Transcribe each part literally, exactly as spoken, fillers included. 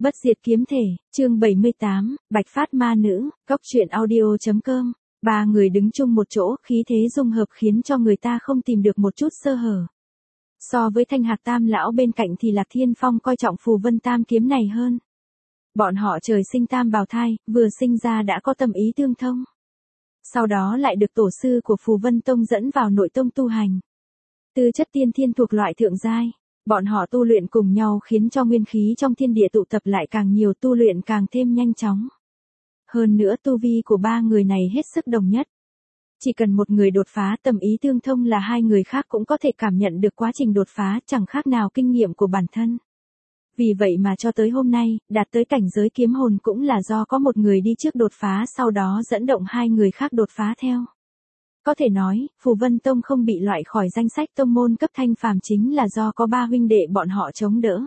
Bất diệt kiếm thể, chương bảy mươi tám, Bạch Phát ma nữ, Cốc truyện audio.com. Ba người đứng chung một chỗ, khí thế dung hợp khiến cho người ta không tìm được một chút sơ hở. So với Thanh Hạc Tam lão bên cạnh thì Lạc Thiên Phong coi trọng Phù Vân Tam kiếm này hơn. Bọn họ trời sinh tam bào thai, vừa sinh ra đã có tâm ý tương thông. Sau đó lại được tổ sư của Phù Vân Tông dẫn vào nội tông tu hành. Tư chất tiên thiên thuộc loại thượng giai. Bọn họ tu luyện cùng nhau khiến cho nguyên khí trong thiên địa tụ tập lại càng nhiều, tu luyện càng thêm nhanh chóng. Hơn nữa tu vi của ba người này hết sức đồng nhất. Chỉ cần một người đột phá tâm ý tương thông là hai người khác cũng có thể cảm nhận được quá trình đột phá, chẳng khác nào kinh nghiệm của bản thân. Vì vậy mà cho tới hôm nay, đạt tới cảnh giới kiếm hồn cũng là do có một người đi trước đột phá, sau đó dẫn động hai người khác đột phá theo. Có thể nói, Phù Vân Tông không bị loại khỏi danh sách tông môn cấp thanh phàm chính là do có ba huynh đệ bọn họ chống đỡ.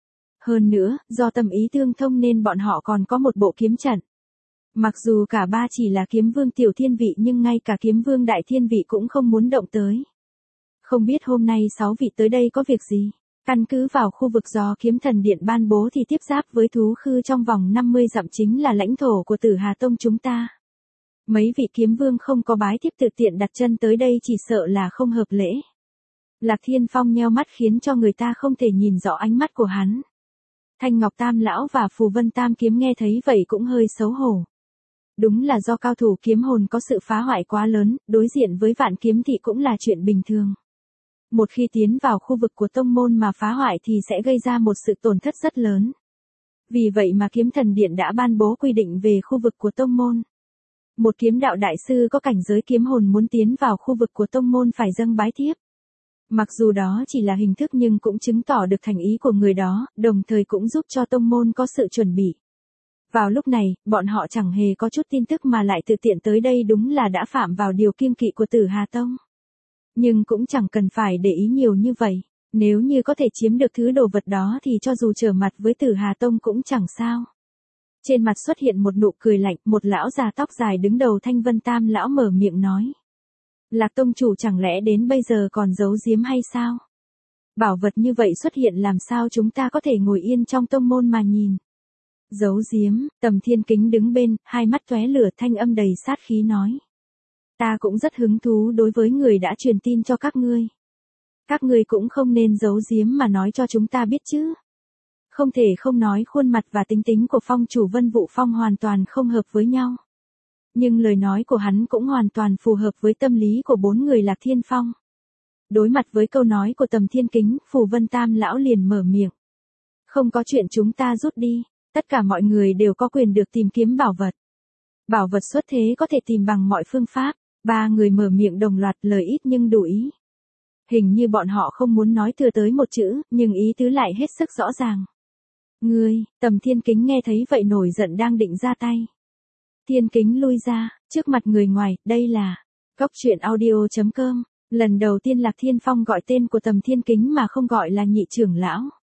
Hơn nữa, do tâm ý tương thông nên bọn họ còn có một bộ kiếm trận. Mặc dù cả ba chỉ là kiếm vương tiểu thiên vị nhưng ngay cả kiếm vương đại thiên vị cũng không muốn động tới. Không biết hôm nay sáu vị tới đây có việc gì? Căn cứ vào khu vực do kiếm thần điện ban bố thì tiếp giáp với thú khư trong vòng năm mươi dặm chính là lãnh thổ của Tử Hà Tông chúng ta. Mấy vị kiếm vương không có bái tiếp tự tiện đặt chân tới đây chỉ sợ là không hợp lễ. Lạc Thiên Phong nheo mắt khiến cho người ta không thể nhìn rõ ánh mắt của hắn. Thanh Ngọc Tam lão và Phù Vân Tam kiếm nghe thấy vậy cũng hơi xấu hổ. Đúng là do cao thủ kiếm hồn có sự phá hoại quá lớn, đối diện với vạn kiếm thị cũng là chuyện bình thường. Một khi tiến vào khu vực của tông môn mà phá hoại thì sẽ gây ra một sự tổn thất rất lớn. Vì vậy mà kiếm thần điện đã ban bố quy định về khu vực của tông môn. Một kiếm đạo đại sư có cảnh giới kiếm hồn muốn tiến vào khu vực của tông môn phải dâng bái thiếp. Mặc dù đó chỉ là hình thức nhưng cũng chứng tỏ được thành ý của người đó, đồng thời cũng giúp cho tông môn có sự chuẩn bị. Vào lúc này, bọn họ chẳng hề có chút tin tức mà lại tự tiện tới đây đúng là đã phạm vào điều kiêng kỵ của Tử Hà Tông. Nhưng cũng chẳng cần phải để ý nhiều như vậy, nếu như có thể chiếm được thứ đồ vật đó thì cho dù trở mặt với Tử Hà Tông cũng chẳng sao. Trên mặt xuất hiện một nụ cười lạnh, một lão già tóc dài đứng đầu Thanh Vân Tam lão mở miệng nói. Lạc tông chủ chẳng lẽ đến bây giờ còn giấu giếm hay sao? Bảo vật như vậy xuất hiện làm sao chúng ta có thể ngồi yên trong tông môn mà nhìn? Giấu giếm, Tầm Thiên Kính đứng bên, hai mắt tóe lửa, thanh âm đầy sát khí nói. Ta cũng rất hứng thú đối với người đã truyền tin cho các ngươi. Các ngươi cũng không nên giấu giếm mà nói cho chúng ta biết chứ. Không thể không nói khuôn mặt và tính tính của phong chủ Vân Vũ Phong hoàn toàn không hợp với nhau. Nhưng lời nói của hắn cũng hoàn toàn phù hợp với tâm lý của bốn người Lạc Thiên Phong. Đối mặt với câu nói của Tầm Thiên Kính, Phù Vân Tam lão liền mở miệng. Không có chuyện chúng ta rút đi, tất cả mọi người đều có quyền được tìm kiếm bảo vật. Bảo vật xuất thế có thể tìm bằng mọi phương pháp, ba người mở miệng đồng loạt lời ít nhưng đủ ý. Hình như bọn họ không muốn nói thừa tới một chữ, nhưng ý tứ lại hết sức rõ ràng. Ngươi, Tầm Thiên Kính nghe thấy vậy nổi giận đang định ra tay. Thiên Kính lui ra, trước mặt người ngoài, đây là Cốc truyện audio.com. Lần đầu tiên Lạc Thiên Phong gọi tên của Tầm Thiên Kính mà không gọi là nhị trưởng lão.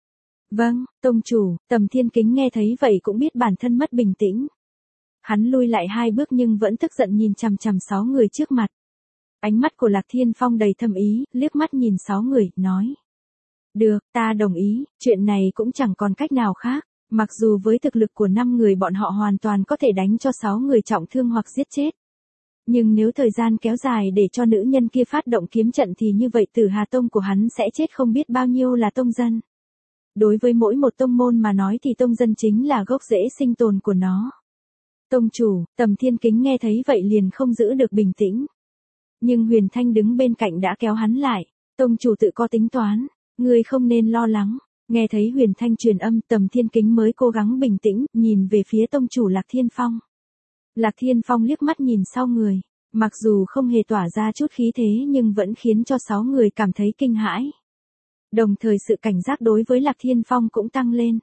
Vâng, tông chủ, Tầm Thiên Kính nghe thấy vậy cũng biết bản thân mất bình tĩnh. Hắn lui lại hai bước nhưng vẫn tức giận nhìn chằm chằm sáu người trước mặt. Ánh mắt của Lạc Thiên Phong đầy thâm ý, liếc mắt nhìn sáu người, nói. Được, ta đồng ý, chuyện này cũng chẳng còn cách nào khác. Mặc dù với thực lực của năm người bọn họ hoàn toàn có thể đánh cho sáu người trọng thương hoặc giết chết. Nhưng nếu thời gian kéo dài để cho nữ nhân kia phát động kiếm trận thì như vậy Tử Hà Tông của hắn sẽ chết không biết bao nhiêu là tông dân. Đối với mỗi một tông môn mà nói thì tông dân chính là gốc rễ sinh tồn của nó. Tông chủ, Tầm Thiên Kính nghe thấy vậy liền không giữ được bình tĩnh. Nhưng Huyền Thanh đứng bên cạnh đã kéo hắn lại. Tông chủ tự có tính toán, ngươi không nên lo lắng. Nghe thấy Huyền Thanh truyền âm, Tầm Thiên Kính mới cố gắng bình tĩnh, nhìn về phía tông chủ Lạc Thiên Phong. Lạc Thiên Phong liếc mắt nhìn sau người, mặc dù không hề tỏa ra chút khí thế nhưng vẫn khiến cho sáu người cảm thấy kinh hãi. Đồng thời sự cảnh giác đối với Lạc Thiên Phong cũng tăng lên.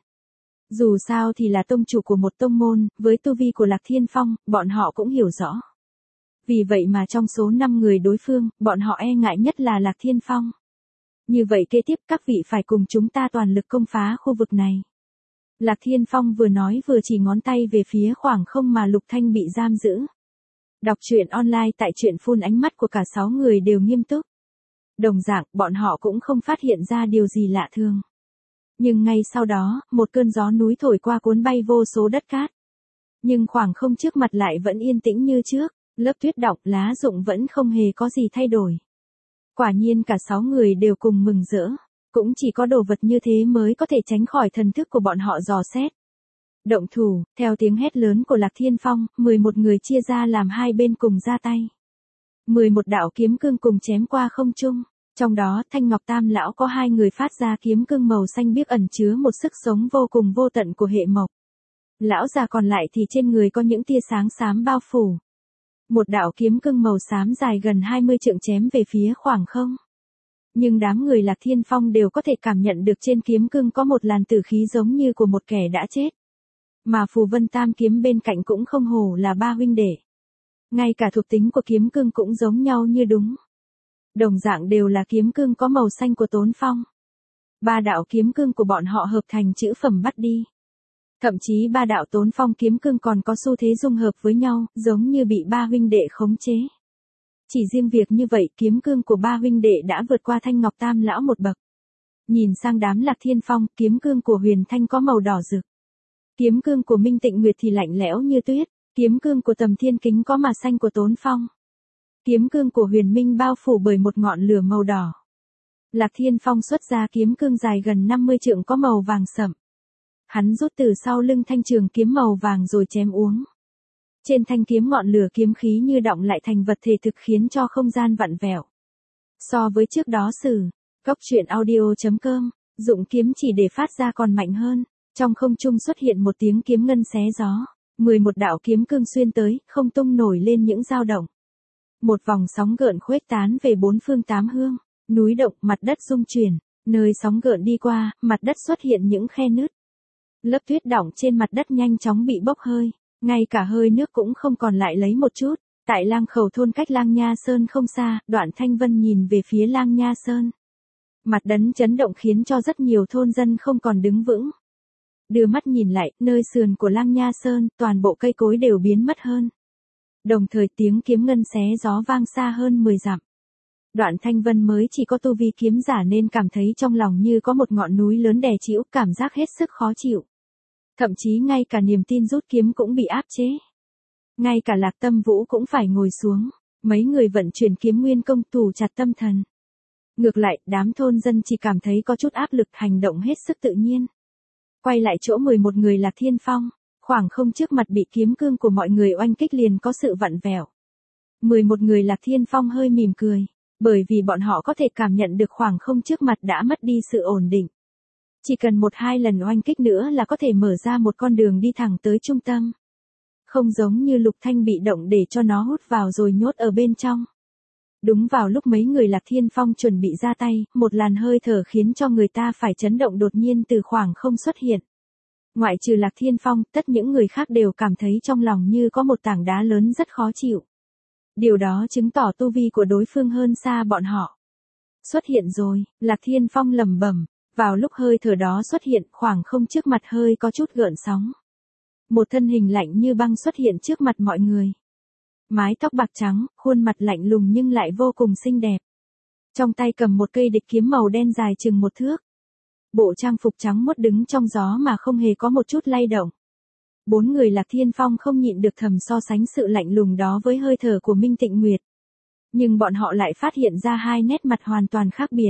Dù sao thì là tông chủ của một tông môn, với tu vi của Lạc Thiên Phong, bọn họ cũng hiểu rõ. Vì vậy mà trong số năm người đối phương, bọn họ e ngại nhất là Lạc Thiên Phong. Như vậy kế tiếp các vị phải cùng chúng ta toàn lực công phá khu vực này. Lạc Thiên Phong vừa nói vừa chỉ ngón tay về phía khoảng không mà Lục Thanh bị giam giữ. Đọc truyện online tại truyện phun, ánh mắt của cả sáu người đều nghiêm túc. Đồng dạng, bọn họ cũng không phát hiện ra điều gì lạ thường. Nhưng ngay sau đó, một cơn gió núi thổi qua cuốn bay vô số đất cát. Nhưng khoảng không trước mặt lại vẫn yên tĩnh như trước, lớp tuyết đọng, lá rụng vẫn không hề có gì thay đổi. Quả nhiên cả sáu người đều cùng mừng rỡ, cũng chỉ có đồ vật như thế mới có thể tránh khỏi thần thức của bọn họ dò xét. Động thủ, theo tiếng hét lớn của Lạc Thiên Phong, mười một người chia ra làm hai bên cùng ra tay. mười một đạo kiếm cương cùng chém qua không trung, trong đó Thanh Ngọc Tam lão có hai người phát ra kiếm cương màu xanh biếc ẩn chứa một sức sống vô cùng vô tận của hệ mộc. Lão già còn lại thì trên người có những tia sáng xám bao phủ. Một đạo kiếm cương màu xám dài gần hai mươi trượng chém về phía khoảng không. Nhưng đám người Lạc Thiên Phong đều có thể cảm nhận được trên kiếm cương có một làn tử khí giống như của một kẻ đã chết. Mà Phù Vân Tam kiếm bên cạnh cũng không hổ là ba huynh đệ. Ngay cả thuộc tính của kiếm cương cũng giống nhau như đúng. Đồng dạng đều là kiếm cương có màu xanh của Tốn Phong. Ba đạo kiếm cương của bọn họ hợp thành chữ phẩm bắt đi. Thậm chí ba đạo Tốn Phong kiếm cương còn có xu thế dung hợp với nhau, giống như bị ba huynh đệ khống chế. Chỉ riêng việc như vậy, kiếm cương của ba huynh đệ đã vượt qua Thanh Ngọc Tam lão một bậc. Nhìn sang đám Lạc Thiên Phong, kiếm cương của Huyền Thanh có màu đỏ rực. Kiếm cương của Minh Tịnh Nguyệt thì lạnh lẽo như tuyết, kiếm cương của Tầm Thiên Kính có mà xanh của Tốn Phong. Kiếm cương của Huyền Minh bao phủ bởi một ngọn lửa màu đỏ. Lạc Thiên Phong xuất ra kiếm cương dài gần năm mươi trượng có màu vàng sẫm. Hắn rút từ sau lưng thanh trường kiếm màu vàng rồi chém uống. Trên thanh kiếm ngọn lửa kiếm khí như đọng lại thành vật thể thực khiến cho không gian vặn vẹo. So với trước đó sử, Cốc Truyện Audio chấm com, dụng kiếm chỉ để phát ra còn mạnh hơn. Trong không trung xuất hiện một tiếng kiếm ngân xé gió. mười một đạo kiếm cương xuyên tới, không tung nổi lên những dao động. Một vòng sóng gợn khuếch tán về bốn phương tám hướng, núi động, mặt đất rung chuyển, nơi sóng gợn đi qua, mặt đất xuất hiện những khe nứt. Lớp tuyết đọng trên mặt đất nhanh chóng bị bốc hơi, ngay cả hơi nước cũng không còn lại lấy một chút. Tại Lang Khẩu thôn cách Lang Nha Sơn không xa, Đoạn Thanh Vân nhìn về phía Lang Nha Sơn. Mặt đất chấn động khiến cho rất nhiều thôn dân không còn đứng vững. Đưa mắt nhìn lại, nơi sườn của Lang Nha Sơn, toàn bộ cây cối đều biến mất hơn. Đồng thời tiếng kiếm ngân xé gió vang xa hơn mười dặm. Đoạn Thanh Vân mới chỉ có tu vi kiếm giả nên cảm thấy trong lòng như có một ngọn núi lớn đè chịu, cảm giác hết sức khó chịu. Thậm chí ngay cả niềm tin rút kiếm cũng bị áp chế. Ngay cả Lạc Tâm Vũ cũng phải ngồi xuống, mấy người vận chuyển kiếm nguyên công tù chặt tâm thần. Ngược lại, đám thôn dân chỉ cảm thấy có chút áp lực, hành động hết sức tự nhiên. Quay lại chỗ mười một người Lạc Thiên Phong, khoảng không trước mặt bị kiếm cương của mọi người oanh kích liền có sự vặn vẹo. mười một người Lạc Thiên Phong hơi mỉm cười, bởi vì bọn họ có thể cảm nhận được khoảng không trước mặt đã mất đi sự ổn định. Chỉ cần một hai lần oanh kích nữa là có thể mở ra một con đường đi thẳng tới trung tâm. Không giống như Lục Thanh bị động để cho nó hút vào rồi nhốt ở bên trong. Đúng vào lúc mấy người Lạc Thiên Phong chuẩn bị ra tay, một làn hơi thở khiến cho người ta phải chấn động đột nhiên từ khoảng không xuất hiện. Ngoại trừ Lạc Thiên Phong, tất những người khác đều cảm thấy trong lòng như có một tảng đá lớn rất khó chịu. Điều đó chứng tỏ tu vi của đối phương hơn xa bọn họ. Xuất hiện rồi, Lạc Thiên Phong lẩm bẩm, vào lúc hơi thở đó xuất hiện, khoảng không trước mặt hơi có chút gợn sóng. Một thân hình lạnh như băng xuất hiện trước mặt mọi người. Mái tóc bạc trắng, khuôn mặt lạnh lùng nhưng lại vô cùng xinh đẹp. Trong tay cầm một cây địch kiếm màu đen dài chừng một thước. Bộ trang phục trắng muốt đứng trong gió mà không hề có một chút lay động. Bốn người Lạc Thiên Phong không nhịn được thầm so sánh sự lạnh lùng đó với hơi thở của Minh Tịnh Nguyệt. Nhưng bọn họ lại phát hiện ra hai nét mặt hoàn toàn khác biệt.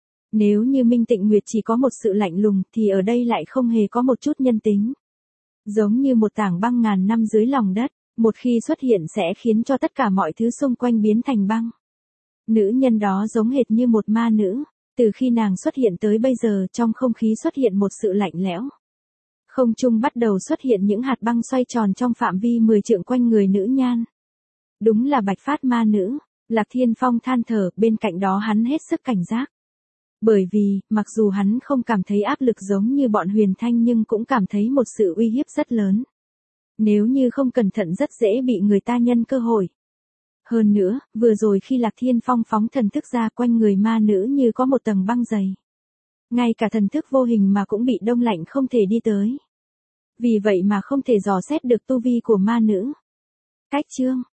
Nếu như Minh Tịnh Nguyệt chỉ có một sự lạnh lùng thì ở đây lại không hề có một chút nhân tính. Giống như một tảng băng ngàn năm dưới lòng đất, một khi xuất hiện sẽ khiến cho tất cả mọi thứ xung quanh biến thành băng. Nữ nhân đó giống hệt như một ma nữ, từ khi nàng xuất hiện tới bây giờ trong không khí xuất hiện một sự lạnh lẽo. Không trung bắt đầu xuất hiện những hạt băng xoay tròn trong phạm vi mười trượng quanh người nữ nhan. Đúng là Bạch Phát ma nữ, Lạc Thiên Phong than thở, bên cạnh đó hắn hết sức cảnh giác. Bởi vì, mặc dù hắn không cảm thấy áp lực giống như bọn Huyền Thanh nhưng cũng cảm thấy một sự uy hiếp rất lớn. Nếu như không cẩn thận rất dễ bị người ta nhân cơ hội. Hơn nữa, vừa rồi khi Lạc Thiên Phong phóng thần thức ra quanh người ma nữ như có một tầng băng dày. Ngay cả thần thức vô hình mà cũng bị đông lạnh không thể đi tới. Vì vậy mà không thể dò xét được tu vi của ma nữ. Cách chương